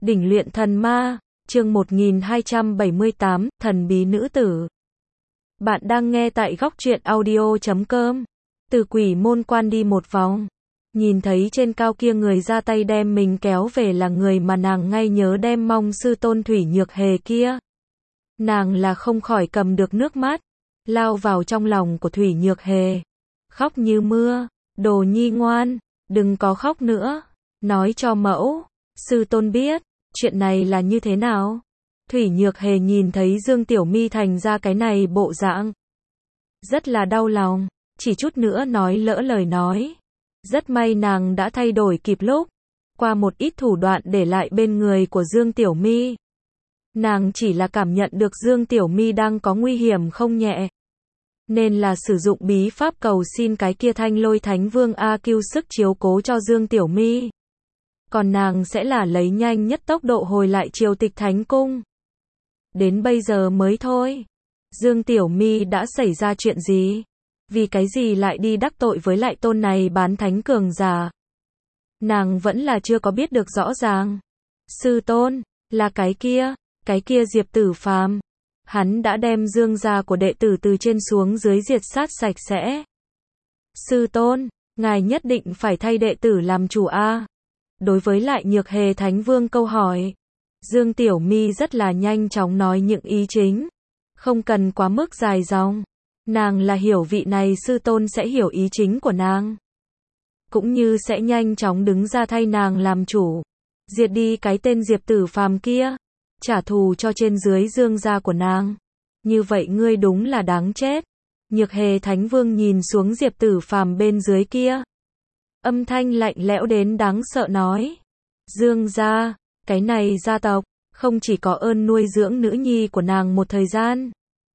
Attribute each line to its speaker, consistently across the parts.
Speaker 1: Đỉnh luyện thần ma, chương 1278, thần bí nữ tử. Bạn đang nghe tại góc truyện audio.com. Từ quỷ môn quan đi một vòng, nhìn thấy trên cao kia người ra tay đem mình kéo về là người mà nàng ngay nhớ đem mong sư tôn Thủy Nhược Hề kia. Nàng là không khỏi cầm được nước mắt, lao vào trong lòng của Thủy Nhược Hề, khóc như mưa, đồ nhi ngoan, đừng có khóc nữa, nói cho mẫu, sư tôn biết, chuyện này là như thế nào. Thủy Nhược Hề nhìn thấy Dương Tiểu Mi thành ra cái này bộ dạng, rất là đau lòng, chỉ chút nữa nói lỡ lời nói. Rất may nàng đã thay đổi kịp lúc, qua một ít thủ đoạn để lại bên người của Dương Tiểu Mi. Nàng chỉ là cảm nhận được Dương Tiểu Mi đang có nguy hiểm không nhẹ, nên là sử dụng bí pháp cầu xin cái kia Thanh Lôi Thánh Vương A Kiêu sức chiếu cố cho Dương Tiểu Mi. Còn nàng sẽ là lấy nhanh nhất tốc độ hồi lại Triều Tịch Thánh Cung. Đến bây giờ mới thôi. Dương Tiểu Mi đã xảy ra chuyện gì? Vì cái gì lại đi đắc tội với lại tôn này bán thánh cường giả? Nàng vẫn là chưa có biết được rõ ràng. Sư tôn, là cái kia Diệp Tử Phàm. Hắn đã đem Dương gia của đệ tử từ trên xuống dưới diệt sát sạch sẽ. Sư tôn, ngài nhất định phải thay đệ tử làm chủ a. Đối với lại Nhược Hề Thánh Vương câu hỏi, Dương Tiểu Mi rất là nhanh chóng nói những ý chính, không cần quá mức dài dòng. Nàng là hiểu vị này sư tôn sẽ hiểu ý chính của nàng, cũng như sẽ nhanh chóng đứng ra thay nàng làm chủ, diệt đi cái tên Diệp Tử Phàm kia, trả thù cho trên dưới Dương gia của nàng. Như vậy ngươi đúng là đáng chết. Nhược Hề Thánh Vương nhìn xuống Diệp Tử Phàm bên dưới kia, âm thanh lạnh lẽo đến đáng sợ nói, Dương gia, cái này gia tộc, không chỉ có ơn nuôi dưỡng nữ nhi của nàng một thời gian,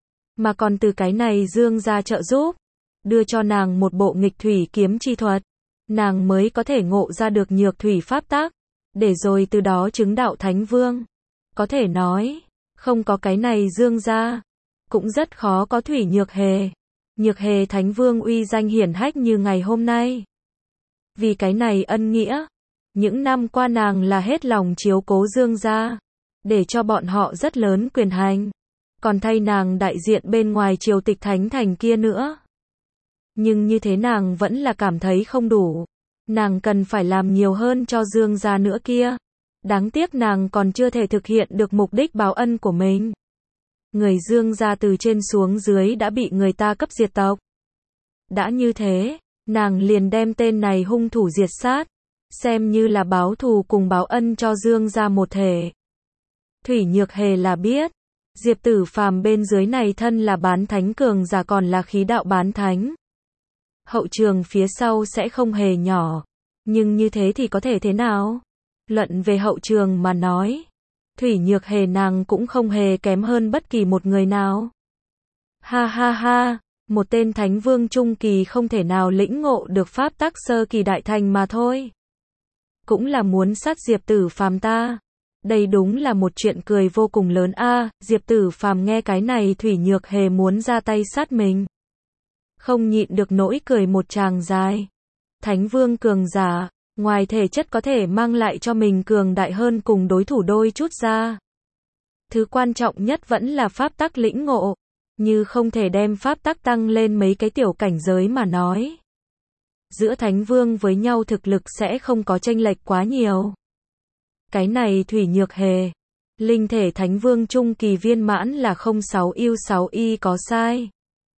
Speaker 1: mà còn từ cái này Dương gia trợ giúp, đưa cho nàng một bộ nghịch thủy kiếm chi thuật, nàng mới có thể ngộ ra được nhược thủy pháp tắc, để rồi từ đó chứng đạo Thánh Vương. Có thể nói, không có cái này Dương gia, cũng rất khó có Thủy Nhược Hề. Nhược Hề Thánh Vương uy danh hiển hách như ngày hôm nay. Vì cái này ân nghĩa, những năm qua nàng là hết lòng chiếu cố Dương gia, để cho bọn họ rất lớn quyền hành, còn thay nàng đại diện bên ngoài Triều Tịch Thánh Thành kia nữa. Nhưng như thế nàng vẫn là cảm thấy không đủ, nàng cần phải làm nhiều hơn cho Dương gia nữa kia. Đáng tiếc nàng còn chưa thể thực hiện được mục đích báo ân của mình. Người Dương gia từ trên xuống dưới đã bị người ta cấp diệt tộc. Đã như thế, nàng liền đem tên này hung thủ diệt sát, xem như là báo thù cùng báo ân cho Dương gia một thể. Thủy Nhược Hề là biết, Diệp Tử Phàm bên dưới này thân là bán thánh cường giả còn là khí đạo bán thánh. Hậu trường phía sau sẽ không hề nhỏ, nhưng như thế thì có thể thế nào? Luận về hậu trường mà nói, Thủy Nhược Hề nàng cũng không hề kém hơn bất kỳ một người nào. Ha ha ha, một tên Thánh Vương trung kỳ không thể nào lĩnh ngộ được pháp tắc sơ kỳ đại thành mà thôi. Cũng là muốn sát Diệp Tử Phàm ta. Đây đúng là một chuyện cười vô cùng lớn a. Diệp Tử Phàm nghe cái này Thủy Nhược Hề muốn ra tay sát mình, không nhịn được nỗi cười một tràng dài. Thánh Vương cường giả, ngoài thể chất có thể mang lại cho mình cường đại hơn cùng đối thủ đôi chút ra, thứ quan trọng nhất vẫn là pháp tắc lĩnh ngộ, như không thể đem pháp tắc tăng lên mấy cái tiểu cảnh giới mà nói. Giữa Thánh Vương với nhau thực lực sẽ không có chênh lệch quá nhiều. Cái này Thủy Nhược Hề, linh thể Thánh Vương trung kỳ viên mãn là 06 yêu 6 y có sai,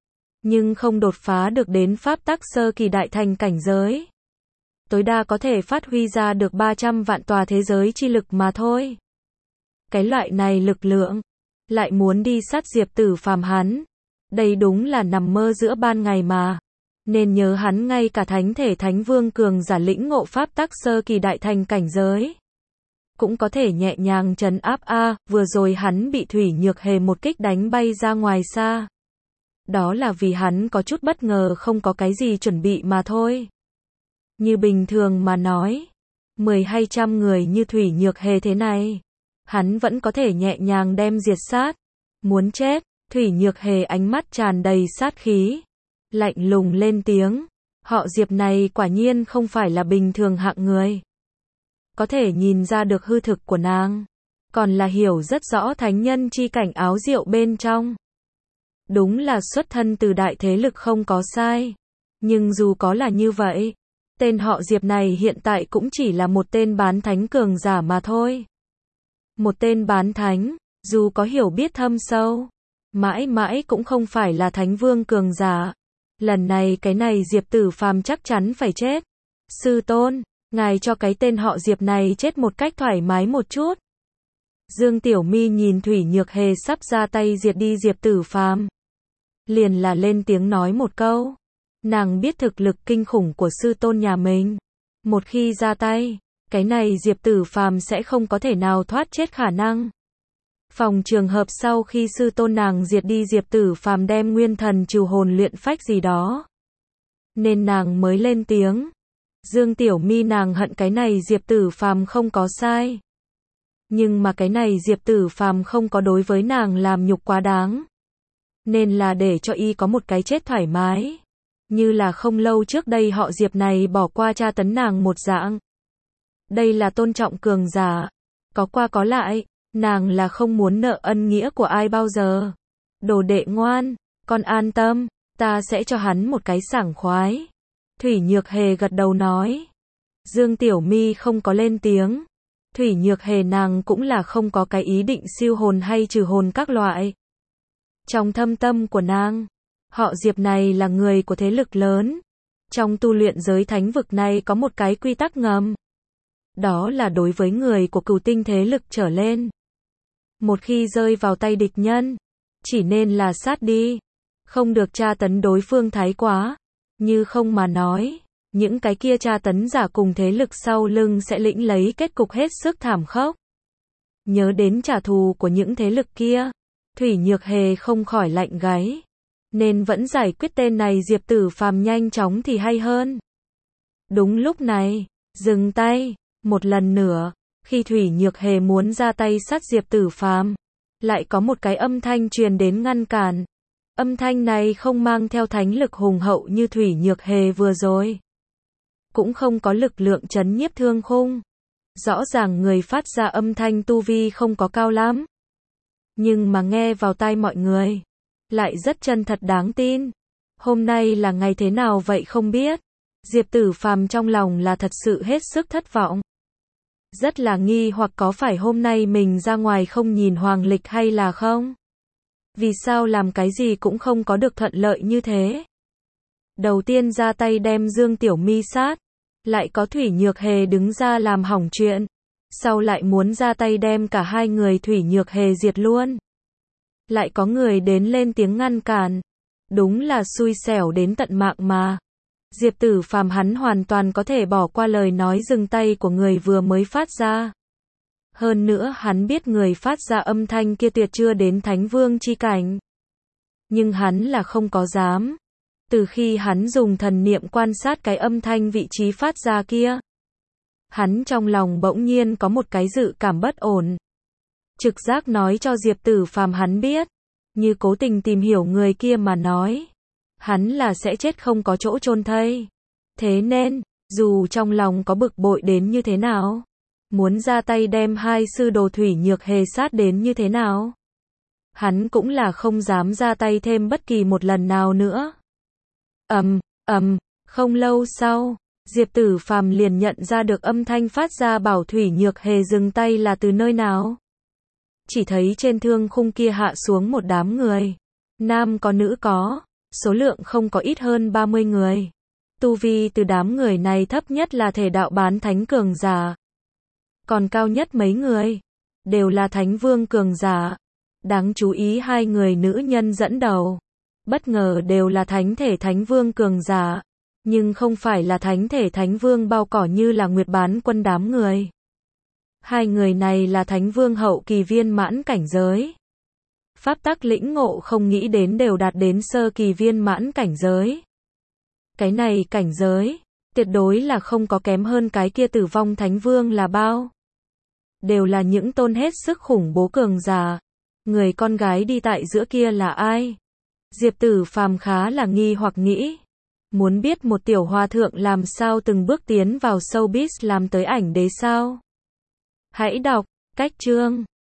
Speaker 1: nhưng không đột phá được đến pháp tắc sơ kỳ đại thành cảnh giới. Tối đa có thể phát huy ra được 300 vạn tòa thế giới chi lực mà thôi. Cái loại này lực lượng, lại muốn đi sát Diệp Tử Phàm hắn, đây đúng là nằm mơ giữa ban ngày mà. Nên nhớ hắn ngay cả thánh thể Thánh Vương cường giả lĩnh ngộ pháp tắc sơ kỳ đại thành cảnh giới, cũng có thể nhẹ nhàng trấn áp a. Vừa rồi hắn bị Thủy Nhược Hề một kích đánh bay ra ngoài xa. Đó là vì hắn có chút bất ngờ không có cái gì chuẩn bị mà thôi. Như bình thường mà nói, 10 hay trăm người như Thủy Nhược Hề thế này, hắn vẫn có thể nhẹ nhàng đem diệt sát. Muốn chết, Thủy Nhược Hề ánh mắt tràn đầy sát khí, lạnh lùng lên tiếng, họ Diệp này quả nhiên không phải là bình thường hạng người. có thể nhìn ra được hư thực của nàng, còn là hiểu rất rõ thánh nhân chi cảnh áo diệu bên trong. Đúng là xuất thân từ đại thế lực không có sai. Nhưng dù có là như vậy, tên họ Diệp này hiện tại cũng chỉ là một tên bán thánh cường giả mà thôi. Một tên bán thánh, dù có hiểu biết thâm sâu, mãi mãi cũng không phải là thánh vương cường giả. Lần này cái này Diệp Tử Phàm chắc chắn phải chết. Sư tôn, ngài cho cái tên họ Diệp này chết một cách thoải mái một chút. Dương Tiểu Mi nhìn Thủy Nhược Hề sắp ra tay diệt đi Diệp Tử Phàm, liền là lên tiếng nói một câu. Nàng biết thực lực kinh khủng của sư tôn nhà mình. Một khi ra tay, cái này Diệp Tử Phàm sẽ không có thể nào thoát chết khả năng. Phòng trường hợp sau khi sư tôn nàng diệt đi Diệp Tử Phàm đem nguyên thần trừ hồn luyện phách gì đó, nên nàng mới lên tiếng. Dương Tiểu Mi nàng hận cái này Diệp Tử Phàm không có sai. Nhưng mà cái này Diệp Tử Phàm không có đối với nàng làm nhục quá đáng. Nên là để cho y có một cái chết thoải mái. Như là không lâu trước đây họ Diệp này bỏ qua tra tấn nàng một dạng. Đây là tôn trọng cường giả. Có qua có lại, nàng là không muốn nợ ân nghĩa của ai bao giờ. Đồ đệ ngoan, con an tâm, ta sẽ cho hắn một cái sảng khoái. Thủy Nhược Hề gật đầu nói. Dương Tiểu Mi không có lên tiếng. Thủy Nhược Hề nàng cũng là không có cái ý định siêu hồn hay trừ hồn các loại. Trong thâm tâm của nàng, họ Diệp này là người của thế lực lớn. Trong tu luyện giới thánh vực này có một cái quy tắc ngầm. Đó là đối với người của cửu tinh thế lực trở lên. Một khi rơi vào tay địch nhân, chỉ nên là sát đi. Không được tra tấn đối phương thái quá. Như không mà nói, những cái kia tra tấn giả cùng thế lực sau lưng sẽ lĩnh lấy kết cục hết sức thảm khốc. Nhớ đến trả thù của những thế lực kia, Thủy Nhược Hề không khỏi lạnh gáy. Nên vẫn giải quyết tên này Diệp Tử Phàm nhanh chóng thì hay hơn. Đúng lúc này, dừng tay, một lần nữa, khi Thủy Nhược Hề muốn ra tay sát Diệp Tử Phàm, lại có một cái âm thanh truyền đến ngăn cản. Âm thanh này không mang theo thánh lực hùng hậu như Thủy Nhược Hề vừa rồi. Cũng không có lực lượng chấn nhiếp thương khung. Rõ ràng người phát ra âm thanh tu vi không có cao lắm. Nhưng mà nghe vào tai mọi người, lại rất chân thật đáng tin. Hôm nay là ngày thế nào vậy không biết. Diệp Tử Phàm trong lòng là thật sự hết sức thất vọng. Rất là nghi hoặc có phải hôm nay mình ra ngoài không nhìn hoàng lịch hay là không? Vì sao làm cái gì cũng không có được thuận lợi như thế? Đầu tiên ra tay đem Dương Tiểu Mi sát, lại có Thủy Nhược Hề đứng ra làm hỏng chuyện, sau lại muốn ra tay đem cả hai người Thủy Nhược Hề diệt luôn. Lại có người đến lên tiếng ngăn cản. Đúng là xui xẻo đến tận mạng mà. Diệp Tử Phàm hắn hoàn toàn có thể bỏ qua lời nói dừng tay của người vừa mới phát ra. Hơn nữa hắn biết người phát ra âm thanh kia tuyệt chưa đến Thánh Vương chi cảnh. Nhưng hắn là không có dám. Từ khi hắn dùng thần niệm quan sát cái âm thanh vị trí phát ra kia, hắn trong lòng bỗng nhiên có một cái dự cảm bất ổn. Trực giác nói cho Diệp Tử Phàm hắn biết, như cố tình tìm hiểu người kia mà nói, hắn là sẽ chết không có chỗ chôn thây. Thế nên, dù trong lòng có bực bội đến như thế nào, muốn ra tay đem hai sư đồ Thủy Nhược Hề sát đến như thế nào, hắn cũng là không dám ra tay thêm bất kỳ một lần nào nữa. Không lâu sau, Diệp Tử Phàm liền nhận ra được âm thanh phát ra bảo Thủy Nhược Hề dừng tay là từ nơi nào. Chỉ thấy trên thương khung kia hạ xuống một đám người. Nam có nữ có, số lượng không có ít hơn 30 người. Tu vi từ đám người này thấp nhất là thể đạo bán thánh cường giả. Còn cao nhất mấy người, đều là thánh vương cường giả. Đáng chú ý hai người nữ nhân dẫn đầu. Bất ngờ đều là thánh thể thánh vương cường giả. Nhưng không phải là thánh thể thánh vương bao cỏ như là Nguyệt Bán Quân đám người. Hai người này là thánh vương hậu kỳ viên mãn cảnh giới. Pháp tắc lĩnh ngộ không nghĩ đến đều đạt đến sơ kỳ viên mãn cảnh giới. Cái này cảnh giới, tuyệt đối là không có kém hơn cái kia Tử Vong Thánh Vương là bao. Đều là những tôn hết sức khủng bố cường giả. Người con gái đi tại giữa kia là ai? Diệp Tử Phàm khá là nghi hoặc nghĩ. Muốn biết một tiểu hòa thượng làm sao từng bước tiến vào showbiz làm tới ảnh đế sao? Hãy đọc cách chương